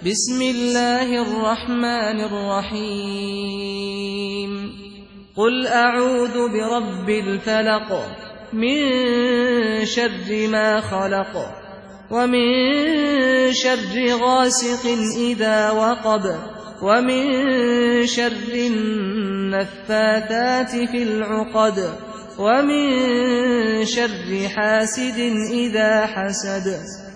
بسم الله الرحمن الرحيم قل أعوذ برب الفلق من شر ما خلق ومن شر غاسق إذا وقب ومن شر النفاثات في العقد ومن شر حاسد إذا حسد